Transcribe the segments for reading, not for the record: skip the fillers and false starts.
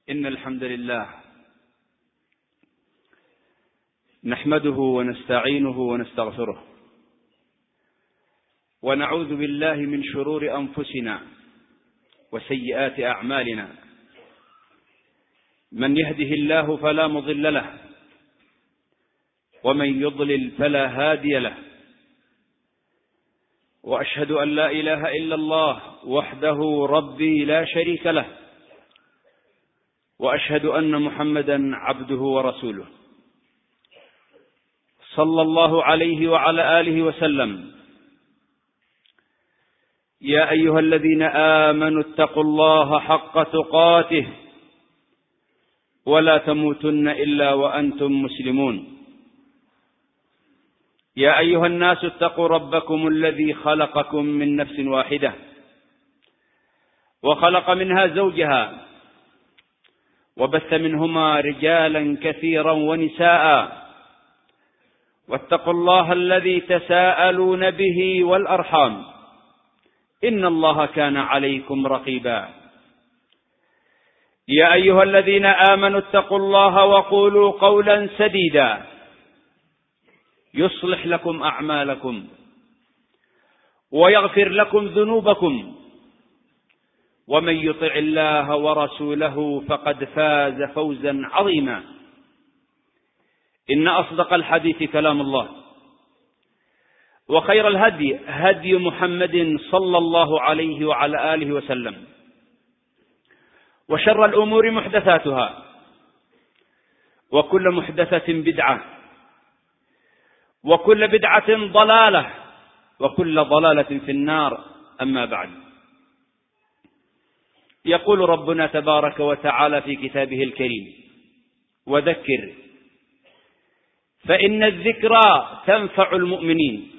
إن الحمد لله نحمده ونستعينه ونستغفره، ونعوذ بالله من شرور أنفسنا وسيئات أعمالنا. من يهده الله فلا مضل له، ومن يضلل فلا هادي له. وأشهد أن لا إله إلا الله وحده ربي لا شريك له، وأشهد أن محمدا عبده ورسوله، صلى الله عليه وعلى آله وسلم. يا أيها الذين آمنوا اتقوا الله حق تقاته ولا تموتن إلا وأنتم مسلمون. يا أيها الناس اتقوا ربكم الذي خلقكم من نفس واحدة، وخلق منها زوجها، وبث منهما رجالا كثيرا ونساء. واتقوا الله الذي تساءلون به والأرحام، إن الله كان عليكم رقيبا. يا أيها الذين آمنوا اتقوا الله وقولوا قولا سديدا يصلح لكم أعمالكم ويغفر لكم ذنوبكم، ومن يطع الله ورسوله فقد فاز فوزا عظيما. إن أصدق الحديث كلام الله، وخير الهدي هدي محمد صلى الله عليه وعلى آله وسلم، وشر الأمور محدثاتها، وكل محدثة بدعة، وكل بدعة ضلالة، وكل ضلالة في النار. أما بعد، يقول ربنا تبارك وتعالى في كتابه الكريم: وذكر فإن الذكرى تنفع المؤمنين.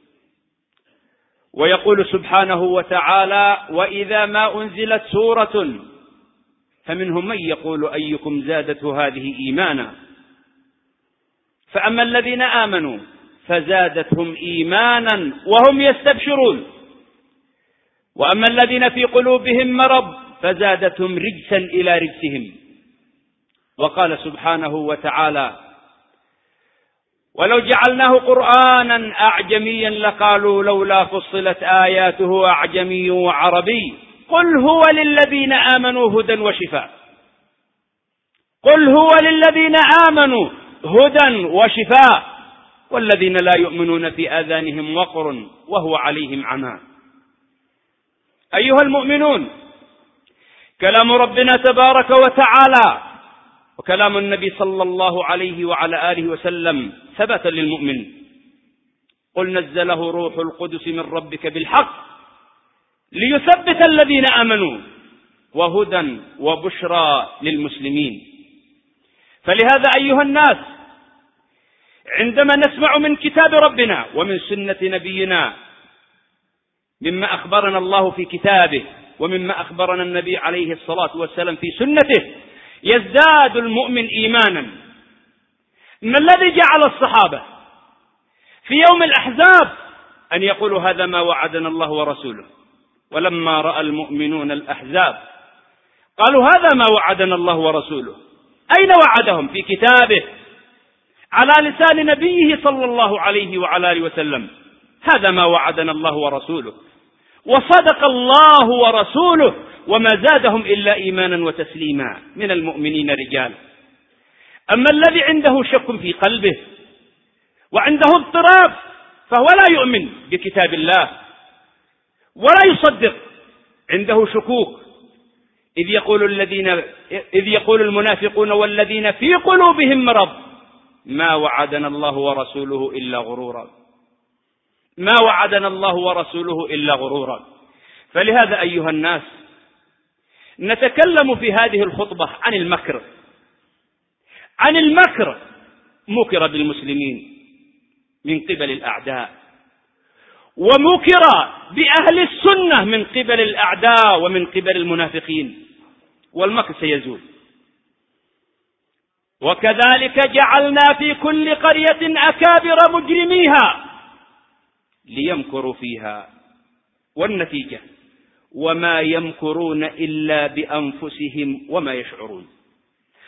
ويقول سبحانه وتعالى: وإذا ما أنزلت سورة فمنهم من يقول أيكم زادته هذه إيمانا، فأما الذين آمنوا فزادتهم إيمانا وهم يستبشرون، وأما الذين في قلوبهم مرض فزادتهم رجسا إلى رجسهم. وقال سبحانه وتعالى: ولو جعلناه قرآنا أعجميا لقالوا لولا فصلت آياته أعجمي وعربي قل هو للذين آمنوا هدى وشفاء. قل هو للذين آمنوا هدى وشفاء، والذين لا يؤمنون في آذانهم وقر وهو عليهم عمى. أيها المؤمنون، كلام ربنا تبارك وتعالى وكلام النبي صلى الله عليه وعلى آله وسلم ثبت للمؤمن. قل نزله روح القدس من ربك بالحق ليثبت الذين آمنوا وهدى وبشرى للمسلمين. فلهذا أيها الناس، عندما نسمع من كتاب ربنا ومن سنة نبينا مما أخبرنا الله في كتابه ومما أخبرنا النبي عليه الصلاة والسلام في سنته، يزداد المؤمن إيمانا. ما الذي جعل الصحابة في يوم الأحزاب أن يقولوا هذا ما وعدنا الله ورسوله، ولما رأى المؤمنون الأحزاب قالوا هذا ما وعدنا الله ورسوله؟ أين وعدهم؟ في كتابه على لسان نبيه صلى الله عليه وعلى آله وسلم. هذا ما وعدنا الله ورسوله، وصدق الله ورسوله، وما زادهم إلا إيمانا وتسليما من المؤمنين رجال. أما الذي عنده شك في قلبه وعنده اضطراب فهو لا يؤمن بكتاب الله ولا يصدق، عنده شكوك. إذ يقول المنافقون والذين في قلوبهم مرض ما وعدنا الله ورسوله إلا غرورا، ما وعدنا الله ورسوله إلا غرورا. فلهذا أيها الناس، نتكلم في هذه الخطبة عن المكر. عن المكر مكر بالمسلمين من قبل الأعداء، ومكر بأهل السنة من قبل الأعداء ومن قبل المنافقين، والمكر سيزول. وكذلك جعلنا في كل قرية أكابر مجرميها ليمكروا فيها، والنتيجة وما يمكرون إلا بأنفسهم وما يشعرون.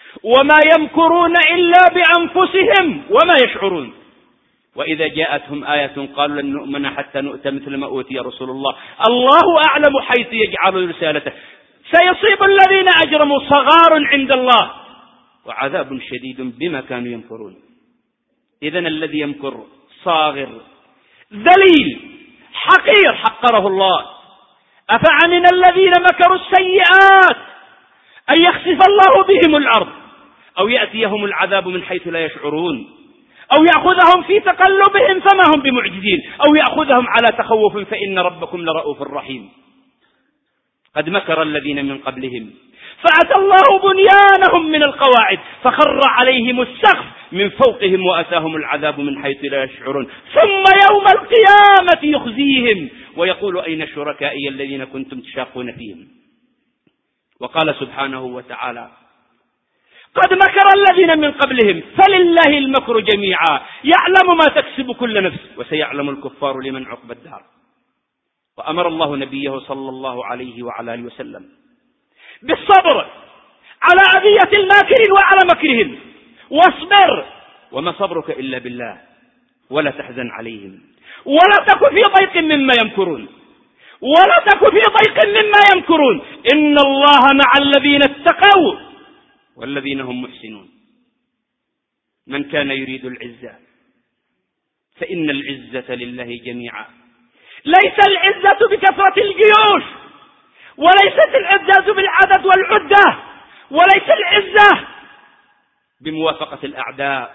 وما يمكرون إلا بأنفسهم وما يشعرون. وإذا جاءتهم آية قالوا لن نؤمن حتى نؤتى مثل ما أوتي رسول الله، الله أعلم حيث يجعل رسالته، سيصيب الذين أجرموا صغار عند الله وعذاب شديد بما كانوا يمكرون. إذن الذي يمكر صاغر ذليل حقير حقره الله. أفعمن الذين مكروا السيئات أن يخسف الله بهم الأرض أو يأتيهم العذاب من حيث لا يشعرون أو يأخذهم في تقلبهم فما هم بمعجزين أو يأخذهم على تخوف فإن ربكم لرؤوف رحيم. قد مكر الذين من قبلهم فأتى الله بنيانهم من القواعد فخر عليهم السقف من فوقهم وأتاهم العذاب من حيث لا يشعرون ثم يوم القيامة يخزيهم ويقول أين شركائي الذين كنتم تشاقون فيهم. وقال سبحانه وتعالى قد مكر الذين من قبلهم فلله المكر جميعا يعلم ما تكسب كل نفس وسيعلم الكفار لمن عقبى الدار. وأمر الله نبيه صلى الله عليه وعلى آله وسلم بالصبر على أذية الماكرين وعلى مكرهم، واصبر وما صبرك إلا بالله ولا تحزن عليهم ولا تك في ضيق مما يمكرون ولا تك في ضيق مما يمكرون إن الله مع الذين اتقوا والذين هم محسنون. من كان يريد العزة فإن العزة لله جميعا. ليس العزة بكثرة الجيوش وليست العزة بالعدد والعدة وليس العزة بموافقة الأعداء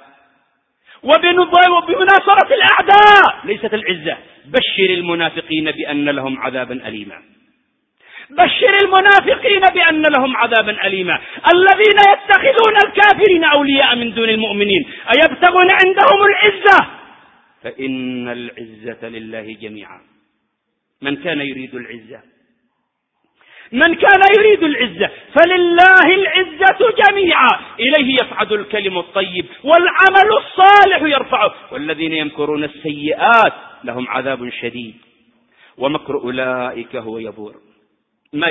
وبمناصرة الأعداء، ليست العزة. بشر المنافقين بأن لهم عذابا أليما. بشر المنافقين بأن لهم عذابا أليما. الذين يتخذون الكافرين أولياء من دون المؤمنين أيبتغون عندهم العزة فإن العزة لله جميعا. من كان يريد العزة فلله العزة جميعا إليه يصعد الكلم الطيب والعمل الصالح يرفعه والذين يمكرون السيئات لهم عذاب شديد ومكر أولئك هو يبور. ما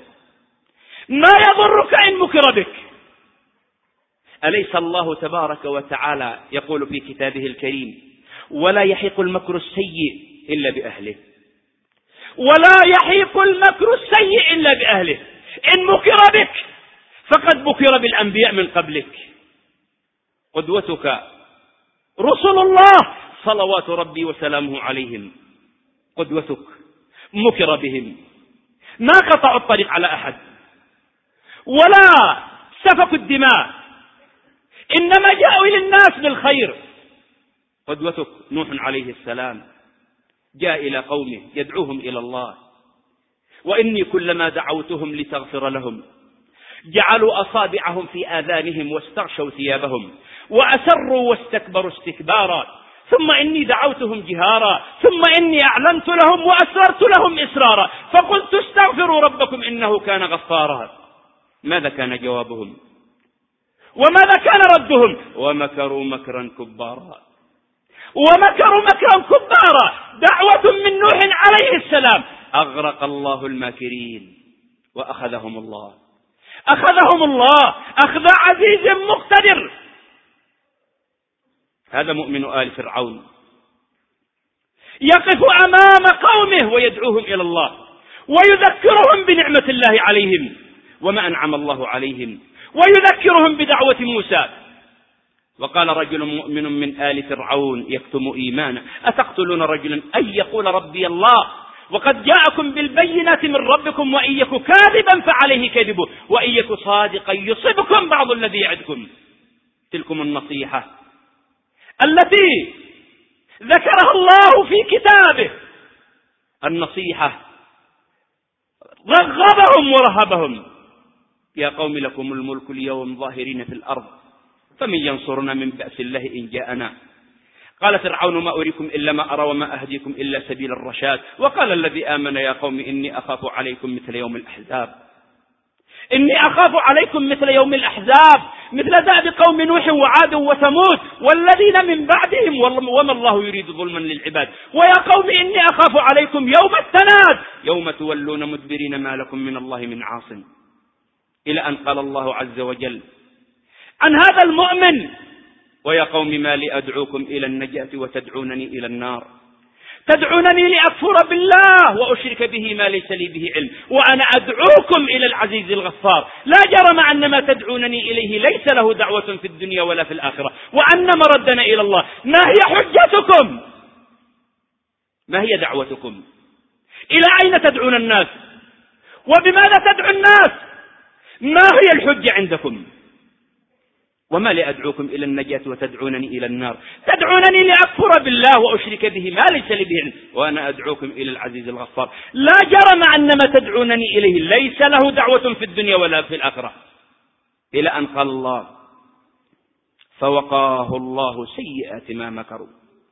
يضرك إن مكر بك. أليس الله تبارك وتعالى يقول في كتابه الكريم ولا يحيق المكر السيء إلا بأهله ولا يحيق المكر السيء إلا بأهله. إن مكر بك فقد مكر بالأنبياء من قبلك. قدوتك رسل الله صلوات ربي وسلامه عليهم، قدوتك مكر بهم ما قطعوا الطريق على أحد ولا سفكوا الدماء إنما جاءوا إلى الناس بالخير. قدوتك نوح عليه السلام جاء إلى قومه يدعوهم إلى الله وإني كلما دعوتهم لتغفر لهم جعلوا أصابعهم في آذانهم واستغشوا ثيابهم وأسروا واستكبروا استكبارا ثم إني دعوتهم جهارا ثم إني أعلنت لهم وأسررت لهم إسرارا فقلت استغفروا ربكم إنه كان غفارا. ماذا كان جوابهم وماذا كان ردهم؟ ومكروا مكرا كبارا دعوة من نوح عليه السلام أغرق الله الماكرين وأخذهم الله أخذ عزيز مقتدر. هذا مؤمن آل فرعون يقف أمام قومه ويدعوهم إلى الله ويذكرهم بنعمة الله عليهم وما أنعم الله عليهم ويذكرهم بدعوة موسى. وقال رجل مؤمن من آل فرعون يكتم إيمانه أتقتلون رجلا أن يقول ربي الله وقد جاءكم بالبينات من ربكم وإن يك كاذبا فعليه كذبه وإن يك صادقا يصبكم بعض الذي يعدكم. تلكم النصيحة التي ذكرها الله في كتابه، النصيحة رغبهم ورهبهم. يا قوم لكم الملك اليوم ظاهرين في الأرض فمن ينصرنا من بأس الله إن جاءنا. قال فرعون ما أريكم إلا ما أرى وما أهديكم إلا سبيل الرشاد. وقال الذي آمن يا قوم إني أخاف عليكم مثل يوم الأحزاب مثل دأب قوم نوح وعاد وثمود والذين من بعدهم وما الله يريد ظلما للعباد. ويا قوم إني أخاف عليكم يوم التناد يوم تولون مدبرين ما لكم من الله من عاصم. إلى أن قال الله عز وجل عن هذا المؤمن: ويا قوم ما لي أدعوكم إلى النجاة وتدعونني إلى النار؟ تدعونني لأكفر بالله وأشرك به ما ليس لي به علم، وأنا أدعوكم إلى العزيز الغفار. لا جرم أن ما تدعونني إليه ليس له دعوة في الدنيا ولا في الآخرة، وأن مردنا إلى الله. ما هي حجتكم؟ ما هي دعوتكم؟ إلى أين تدعون الناس؟ وبماذا تدعو الناس؟ ما هي الحجة عندكم؟ وما لي أدعوكم إلى النجاة وتدعونني إلى النار؟ تدعونني لأكفر بالله وأشرك به ما ليس لي به علم، وأنا أدعوكم إلى العزيز الغفار. لا جرم أن ما تدعونني إليه ليس له دعوة في الدنيا ولا في الآخرة. إلى أن قال الله: فوقاه الله سيئات ما مكروا.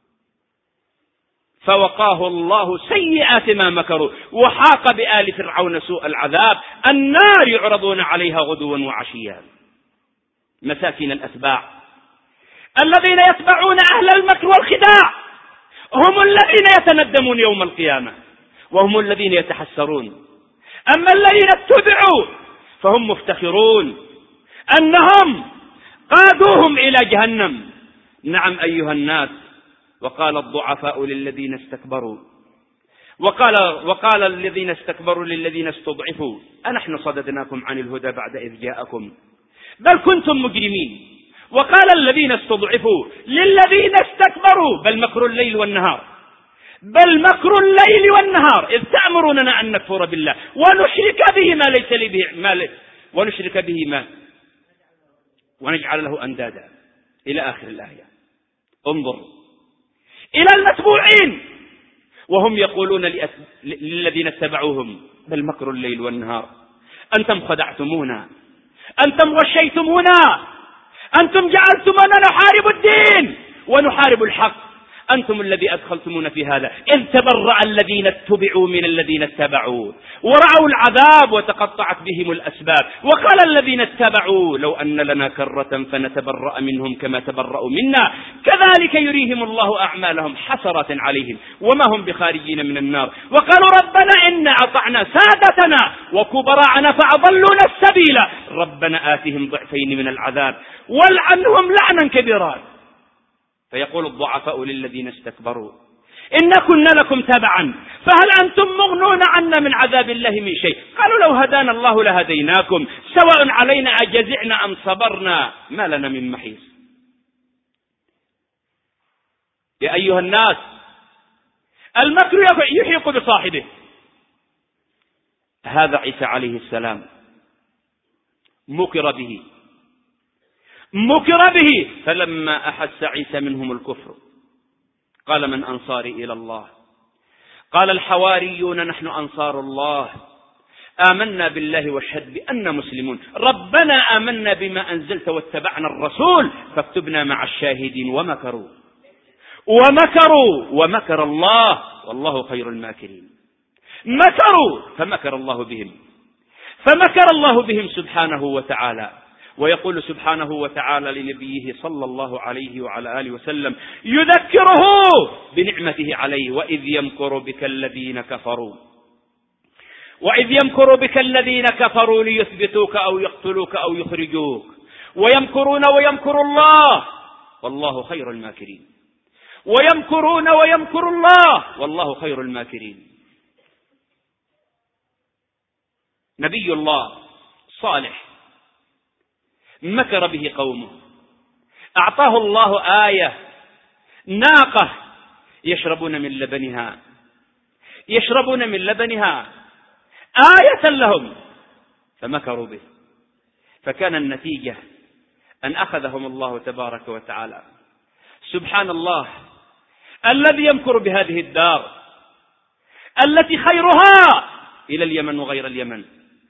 فوقاه الله سيئات ما مكروا، وحاق بآل فرعون سوء العذاب، النار يعرضون عليها غدوا وعشيا. مساكين الأتباع الذين يتبعون أهل المكر والخداع هم الذين يتندمون يوم القيامة، وهم الذين يتحسرون. أما الذين اتبعوا فهم مفتخرون أنهم قادوهم إلى جهنم. نعم أيها الناس. وقال الضعفاء للذين استكبروا وقال الذين استكبروا للذين استضعفوا: أنحن صددناكم عن الهدى بعد إذ جاءكم بل كنتم مجرمين. وقال الذين استضعفوا للذين استكبروا: بل مكر الليل والنهار إذ تأمروننا أن نكفر بالله ونشرك به ما ليس به ونجعل له أندادا، إلى آخر الآية. انظر إلى المتبوعين وهم يقولون للذين اتبعوهم: بل مكر الليل والنهار، أنتم خدعتمونا، أنتم غشيتمونا، أنتم جعلتمونا نحارب الدين ونحارب الحق، أنتم الذي أدخلتمونا في هذا. إذ تبرأ الذين اتبعوا من الذين اتبعوا ورأوا العذاب وتقطعت بهم الأسباب. وقال الذين اتبعوا: لو أن لنا كرة فنتبرأ منهم كما تبرأوا منا كذلك يريهم الله أعمالهم حسرات عليهم وما هم بخارجين من النار. وقالوا: ربنا إنا أطعنا سادتنا وكبراءنا فأضلونا السبيل ربنا آتهم ضعفين من العذاب والعنهم لعنا كبيرا. فيقول الضعفاء للذين استكبروا: إن كنا لكم تبعا فهل أنتم مغنون عنا من عذاب الله من شيء؟ قالوا: لو هدانا الله لهديناكم سواء علينا أجزعنا أم صبرنا ما لنا من محيص. يا أيها الناس، المكر يحيق بصاحبه. هذا عيسى عليه السلام مكر به، فلما أحس عيسى منهم الكفر قال: من أنصاري إلى الله؟ قال الحواريون: نحن أنصار الله، آمنا بالله واشهد بأننا مسلمون، ربنا آمنا بما أنزلت واتبعنا الرسول فاكتبنا مع الشاهدين. ومكر الله والله خير الماكرين. مكروا فمكر الله بهم سبحانه وتعالى. ويقول سبحانه وتعالى لنبيه صلى الله عليه وعلى آله وسلم يذكره بنعمته عليه: وإذ يمكر بك الذين كفروا ليثبتوك أو يقتلوك أو يخرجوك ويمكرون ويمكر الله والله خير الماكرين. نبي الله صالح مكر به قومه، أعطاه الله آية: ناقة يشربون من لبنها آية لهم، فمكروا به، فكان النتيجة أن أخذهم الله تبارك وتعالى. سبحان الله الذي يمكر بهذه الدار التي خيرها إلى اليمن وغير اليمن.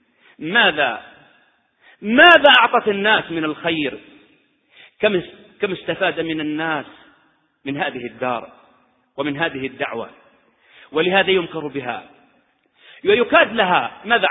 ماذا أعطت الناس من الخير؟ كم استفاد من الناس من هذه الدار ومن هذه الدعوة؟ ولهذا يمكر بها ويكاد لها. ماذا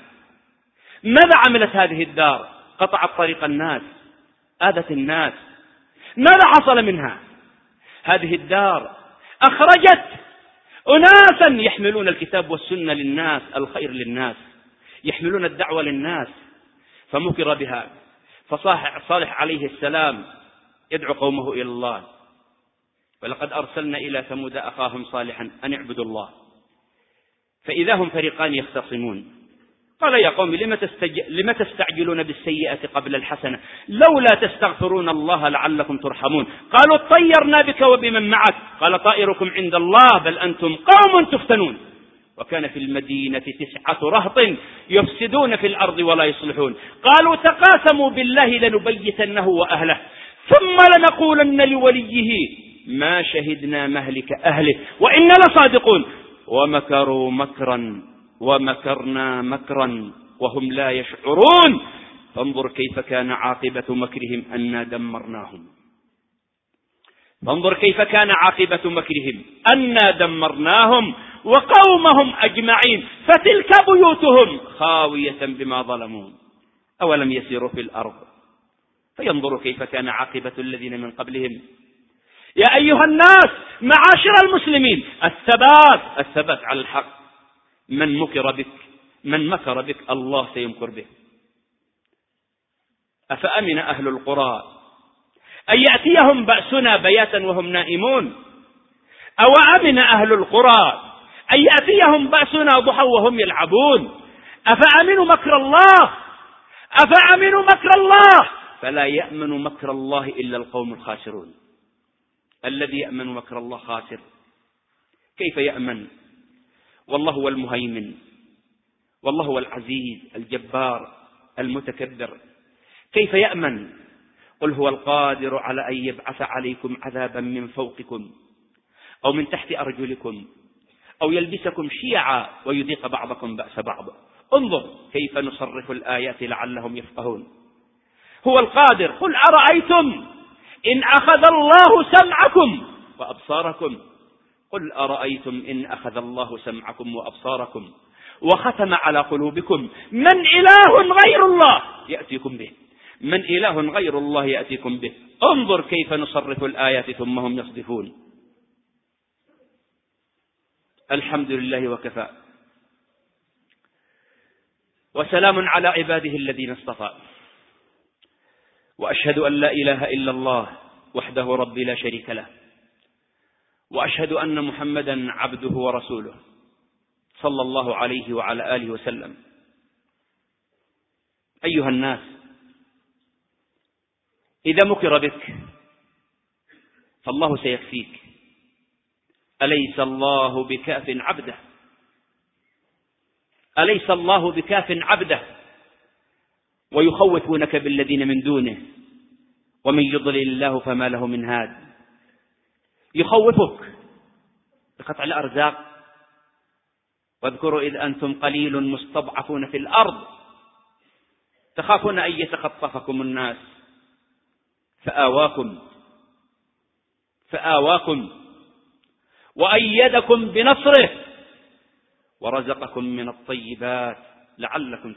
عملت هذه الدار؟ قطعت طريق الناس، آذت الناس. ماذا حصل منها؟ هذه الدار أخرجت أناسا يحملون الكتاب والسنة للناس، الخير للناس، يحملون الدعوة للناس، فمكر بها. فصالح عليه السلام يدعو قومه إلى الله: ولقد أرسلنا إلى ثمود أخاهم صالحا أن اعبدوا الله، فإذا هم فريقان يختصمون. قال: يا قوم لم تستعجلون بالسيئة قبل الحسنة لولا تستغفرون الله لعلكم ترحمون. قالوا: اطيرنا بك وبمن معك. قال: طائركم عند الله بل أنتم قوم تفتنون. وكان في المدينة 9 رهط يفسدون في الأرض ولا يصلحون. قالوا: تقاسموا بالله لنبيتنه وأهله ثم لنقولن لوليه ما شهدنا مهلك أهله وإنا لصادقون. ومكروا مكرا ومكرنا مكرا وهم لا يشعرون. فانظر كيف كان عاقبة مكرهم أنا دمرناهم. فانظر كيف كان عاقبة مكرهم أنا دمرناهم وقومهم أجمعين فتلك بيوتهم خاوية بما ظلموا أولم يسيروا في الأرض فينظروا كيف كان عاقبة الذين من قبلهم. يا أيها الناس معاشر المسلمين، الثبات على الحق. من مكر بك الله سيمكر به. أفأمن أهل القرى أن يأتيهم بأسنا بياتا وهم نائمون؟ أو أمن أهل القرى أن يأتيهم بأسنا ضحى وهم يلعبون؟ أفأمنوا مكر الله فلا يأمن مكر الله إلا القوم الخاسرون. الذي يأمن مكر الله خاسر. كيف يأمن والله هو المهيمن، والله هو العزيز الجبار المتكبر؟ كيف يأمن؟ قل هو القادر على أن يبعث عليكم عذابا من فوقكم أو من تحت أرجلكم أو يلبسكم شيعا ويذيق بعضكم بأس بعض. انظر كيف نصرف الآيات لعلهم يفقهون. هو القادر. قل أرأيتم إن أخذ الله سمعكم وأبصاركم. قل أرأيتم إن أخذ الله سمعكم وأبصاركم وختم على قلوبكم من إله غير الله يأتيكم به. من إله غير الله يأتيكم به. انظر كيف نصرف الآيات ثم هم يصدفون. الحمد لله وكفى وسلام على عباده الذين اصطفى. وأشهد أن لا إله إلا الله وحده ربي لا شريك له، وأشهد أن محمدا عبده ورسوله صلى الله عليه وعلى آله وسلم. أيها الناس، إذا مكر بك فالله سيكفيك. أليس الله بكاف عبده؟ أليس الله بكاف عبده؟ ويخوفونك بالذين من دونه ومن يضلل الله فما له من هاد. يخوفك بقطع الأرزاق. واذكروا إذ أنتم قليل مستضعفون في الأرض تخافون أن يتخطفكم الناس فآواكم وأيدكم بنصره ورزقكم من الطيبات لعلكم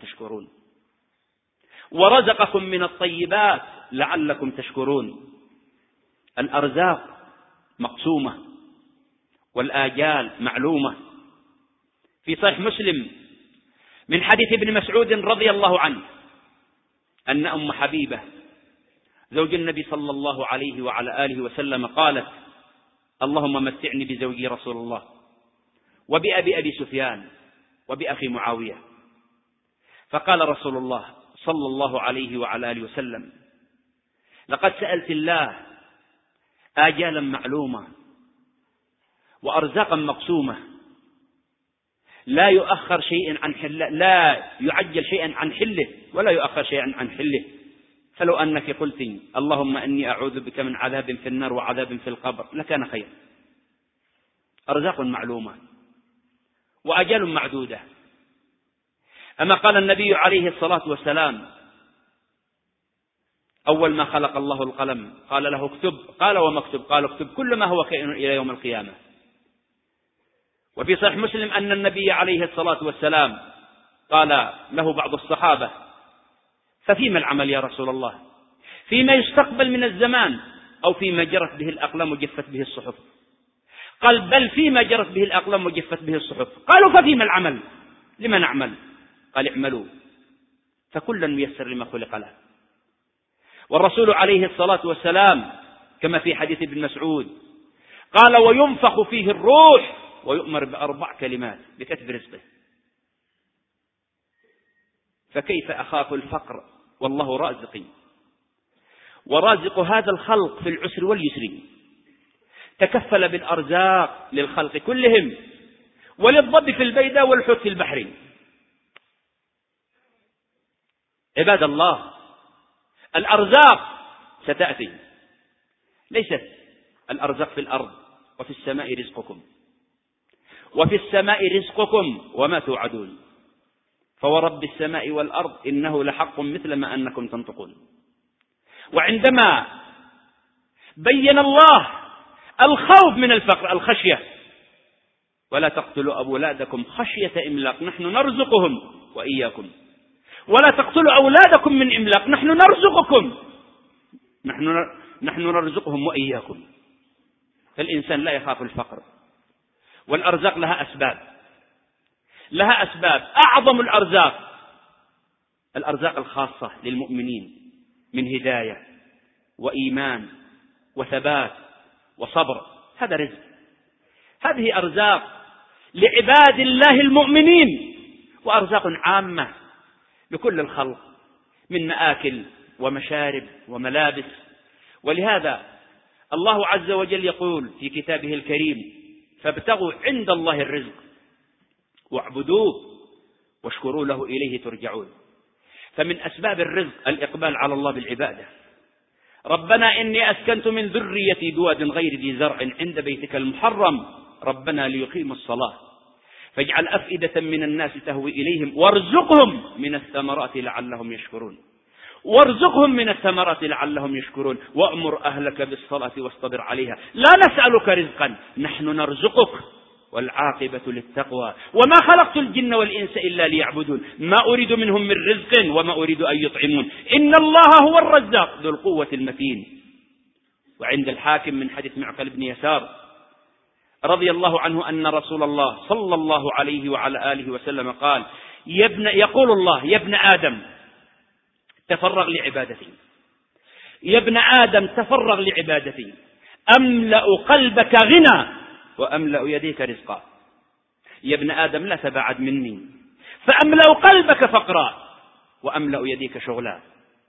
تشكرون. الأرزاق مقسومة والآجال معلومة. في صحيح مسلم من حديث ابن مسعود رضي الله عنه أن أم حبيبة زوج النبي صلى الله عليه وعلى آله وسلم قالت: اللهم متعني بزوجي رسول الله وبأبي سفيان وبأخي معاوية. فقال رسول الله صلى الله عليه وعلى آله وسلم: لقد سألت الله آجالا معلومة وأرزاقا مقسومة لا يؤخر شيئا عن حله، لا يعجل شيئا عن حله ولا يؤخر شيئا عن حله. فلو أنك قلت اللهم إني أعوذ بك من عذاب في النار وعذاب في القبر لكان خير. أرزاق معلومة وأجال معدودة. أما قال النبي عليه الصلاة والسلام أول ما خلق الله القلم قال له اكتب. قال وما اكتب؟ قال اكتب كل ما هو كائن إلى يوم القيامة. وفي صحيح مسلم أن النبي عليه الصلاة والسلام قال له بعض الصحابة: ففيما العمل يا رسول الله؟ فيما يستقبل من الزمان أو فيما جرت به الأقلام وجفت به الصحف؟ قال: بل فيما جرت به الأقلام وجفت به الصحف. قالوا: ففيما العمل؟ لما نعمل؟ قال: اعملوا فكلا ميسر لما خلق له. والرسول عليه الصلاة والسلام كما في حديث ابن مسعود قال: وينفخ فيه الروح ويؤمر ب4 كلمات بكتب رزقه. فكيف أخاف الفقر والله رازقي ورازق هذا الخلق في العسر واليسر، تكفل بالأرزاق للخلق كلهم، وللضب في البيداء والحوت في البحر. عباد الله، الأرزاق ستأتي، ليست الأرزاق في الأرض. وفي السماء رزقكم وفي السماء رزقكم وما توعدون، فورب السماء والأرض إنه لحق مثل ما أنكم تنطقون. وعندما بين الله الخوف من الفقر، الخشية: ولا تقتلوا أولادكم خشية إملاق نحن نرزقهم وإياكم، ولا تقتلوا أولادكم من إملاق نحن نرزقكم، نحن نرزقهم وإياكم. فالإنسان لا يخاف الفقر. والأرزاق لها أسباب. أعظم الأرزاق الخاصة للمؤمنين من هداية وإيمان وثبات وصبر، هذا رزق. هذه أرزاق لعباد الله المؤمنين، وأرزاق عامة لكل الخلق من مآكل ومشارب وملابس. ولهذا الله عز وجل يقول في كتابه الكريم: فابتغوا عند الله الرزق واعبدوه واشكروا له إليه ترجعون. فمن أسباب الرزق الإقبال على الله بالعبادة. ربنا إني أسكنت من ذريتي بواد غير ذي زرع عند بيتك المحرم ربنا ليقيموا الصلاة فاجعل أفئدة من الناس تهوي إليهم وارزقهم من الثمرات لعلهم يشكرون وأمر أهلك بالصلاة واصطبر عليها لا نسألك رزقا نحن نرزقك والعاقبة للتقوى وما خلقت الجن والإنس إلا ليعبدون ما أريد منهم من رزق وما أريد أن يطعمون إن الله هو الرزاق ذو القوة المتين. وعند الحاكم من حديث معقل بن يسار رضي الله عنه أن رسول الله صلى الله عليه وعلى آله وسلم قال: يقول الله: يا ابن آدم تفرغ لعبادتي، يا ابن آدم تفرغ لعبادتي أملأ قلبك غنى وأملأ يديك رزقا. يا ابن آدم لا تبعد مني فأملأ قلبك فقرا وأملأ يديك شغلا.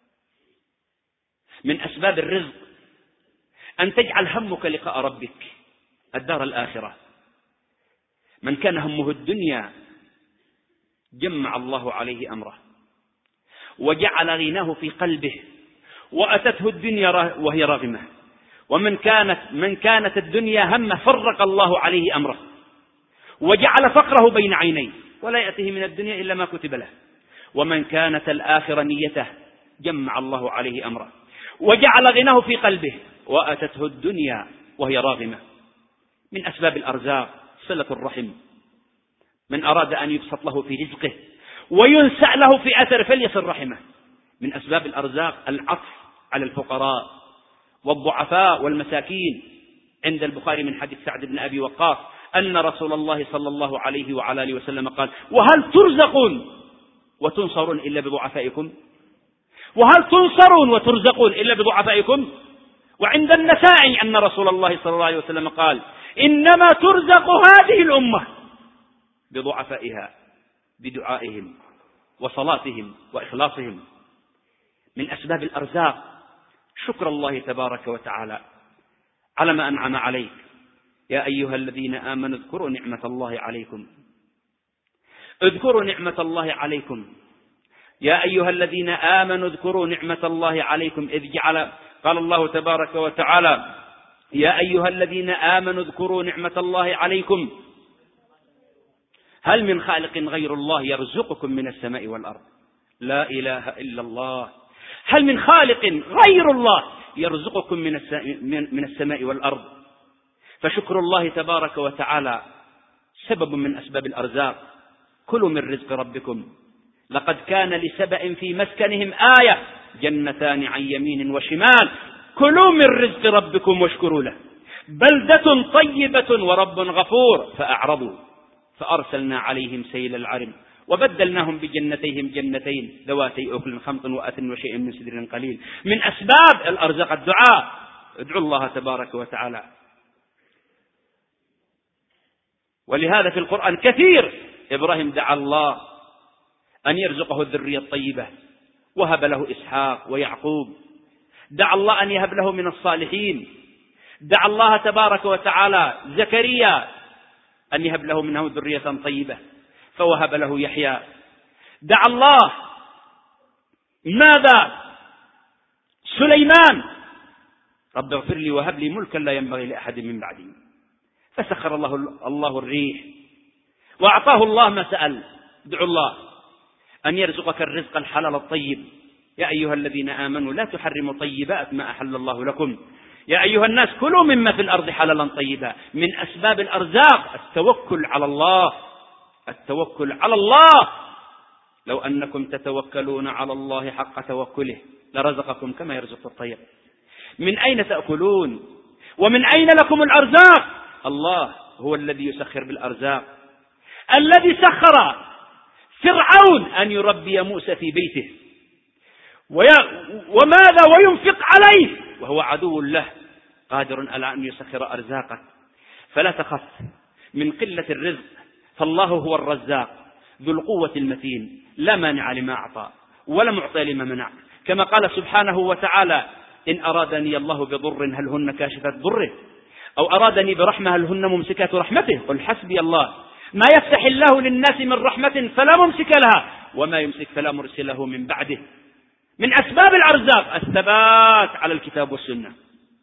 من أسباب الرزق أن تجعل همك لقاء ربك الدار الآخرة. من كان همه الدنيا جمع الله عليه أمره وجعل غناه في قلبه وأتته الدنيا وهي راغمة. ومن كانت الدنيا همه فرق الله عليه أمره وجعل فقره بين عينيه ولا يأتيه من الدنيا إلا ما كتب له. ومن كانت الآخرة نيته جمع الله عليه أمره وجعل غناه في قلبه وأتته الدنيا وهي راغمة. من أسباب الأرزاق صلة الرحم. من أراد أن يبسط له في رزقه وينسع له في أثر فليصل رحمه. من أسباب الأرزاق العطف على الفقراء والضعفاء والمساكين. عند البخاري من حديث سعد بن أبي وقاص أن رسول الله صلى الله عليه وعلى آله وسلم قال: وهل ترزقون وتنصرون إلا بضعفائكم؟ وهل تنصرون وترزقون إلا بضعفائكم؟ وعند النسائي أن رسول الله صلى الله عليه وسلم قال: إنما ترزق هذه الأمة بضعفائها بدعائهم وصلاتهم وإخلاصهم. من أسباب الأرزاق شكر الله تبارك وتعالى على ما أنعم عليك. يا أيها الذين آمنوا اذكروا نعمة الله عليكم يا أيها الذين آمنوا اذكروا نعمة الله عليكم إذ جعل قال الله تبارك وتعالى: يا أيها الذين آمنوا اذكروا نعمة الله عليكم هل من خالق غير الله يرزقكم من السماء والأرض لا إله إلا الله. هل من خالق غير الله يرزقكم من السماء والأرض. فشكر الله تبارك وتعالى سبب من أسباب الأرزاق. كلوا من رزق ربكم لقد كان لسبأ في مسكنهم آية جنتان عن يمين وشمال كلوا من رزق ربكم واشكروا له بلدة طيبة ورب غفور فأعرضوا فأرسلنا عليهم سيل العرم وبدلناهم بجنتيهم جنتين ذواتي أكل خمط وأثل وشيء من سدر قليل. من أسباب الأرزاق الدعاء، ادعوا الله تبارك وتعالى. ولهذا في القرآن كثير إبراهيم دعا الله أن يرزقه الذرية الطيبة، وهب له إسحاق ويعقوب. دعا الله أن يهب له من الصالحين. دعا الله تبارك وتعالى زكريا أن يهب له منه ذرية طيبة، فوهب له يحيى. دعا الله ماذا؟ سليمان: رب اغفر لي وهب لي ملكا لا ينبغي لأحد من بعدي. فسخر الله الريح وأعطاه الله ما سأل. ادعوا الله أن يرزقك الرزق الحلال الطيب. يا أيها الذين آمنوا لا تحرموا طيبات ما أحل الله لكم. يا أيها الناس كلوا مما في الأرض حلالا طيبا. من أسباب الأرزاق التوكل على الله. التوكل على الله. لو أنكم تتوكلون على الله حق توكله لرزقكم كما يرزق الطير. من أين تأكلون ومن أين لكم الأرزاق؟ الله هو الذي يسخر بالأرزاق، الذي سخر فرعون أن يربي موسى في بيته وماذا وينفق عليه وهو عدو له، قادر على أن يسخر أرزاقك. فلا تخف من قلة الرزق، فالله هو الرزاق ذو القوة المتين، لا مانع لما أعطى ولا معطي لما منع. كما قال سبحانه وتعالى: إن أرادني الله بضر هل هن كاشفات ضره، أو أرادني برحمة هل هن ممسكات رحمته، قل حسبي الله ما يفتح الله للناس من رحمة فلا ممسك لها وما يمسك فلا مرسل له من بعده. من أسباب الأرزاق الثبات على الكتاب والسنة.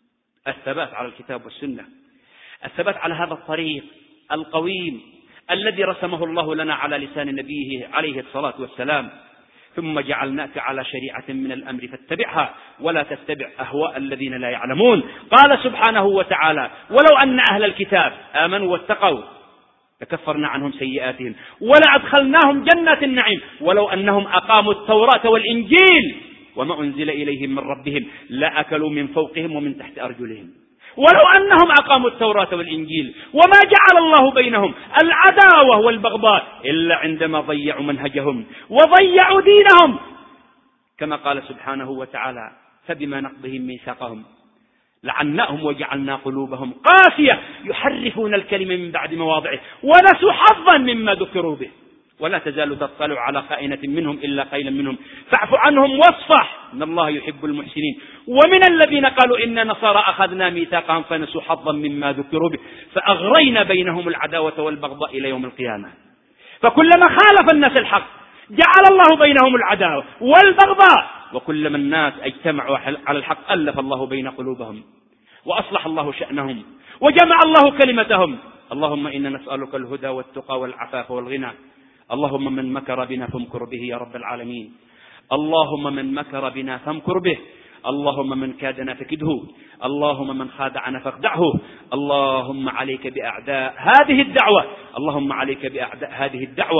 الثبات على الكتاب والسنة، الثبات على هذا الطريق القويم الذي رسمه الله لنا على لسان نبيه عليه الصلاة والسلام. ثم جعلناك على شريعة من الأمر فاتبعها ولا تتبع أهواء الذين لا يعلمون. قال سبحانه وتعالى: ولو أن أهل الكتاب آمنوا واتقوا لكفرنا عنهم سيئاتهم ولأدخلناهم جنات النعيم ولو أنهم أقاموا التوراة والإنجيل وما أنزل إليهم من ربهم لأكلوا من فوقهم ومن تحت أرجلهم. ولو أنهم أقاموا التوراة والإنجيل وما جعل الله بينهم العداوة والبغضاء إلا عندما ضيعوا منهجهم وضيعوا دينهم. كما قال سبحانه وتعالى: فبما نقضهم ميثاقهم لعناهم وجعلنا قلوبهم قاسية يحرفون الكلمة من بعد مواضعه ونسوا حظا مما ذكروا به ولا تزال تطلع على خائنة منهم إلا قيلا منهم فاعف عنهم واصفح إن الله يحب المحسنين. ومن الذين قالوا إن نصارى أخذنا ميثاقهم فنسوا حظا مما ذكروا به فأغرينا بينهم العداوة والبغضاء إلى يوم القيامة. فكلما خالف الناس الحق جعل الله بينهم العداوة والبغضاء، وكلما الناس اجتمعوا على الحق ألف الله بين قلوبهم وأصلح الله شأنهم وجمع الله كلمتهم. اللهم إنا نسألك الهدى والتقى والعفاف والغنى. اللهم من مكر بنا فامكر به يا رب العالمين. اللهم من مكر بنا فامكر به. اللهم من كادنا فكده. اللهم من خادعنا فاخدعه. اللهم عليك بأعداء هذه الدعوة. اللهم عليك بأعداء هذه الدعوة.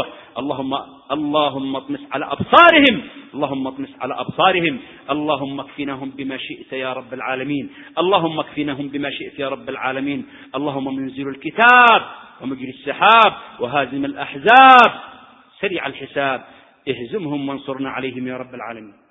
اللهم اطمس على أبصارهم. اللهم اطمس على أبصارهم. اللهم اكفناهم بما شئت يا رب العالمين. اللهم اكفناهم بما شئت يا رب العالمين. اللهم منزل الكتاب ومجري السحاب وهازم الأحزاب سريع الحساب اهزمهم وانصرنا عليهم يا رب العالمين.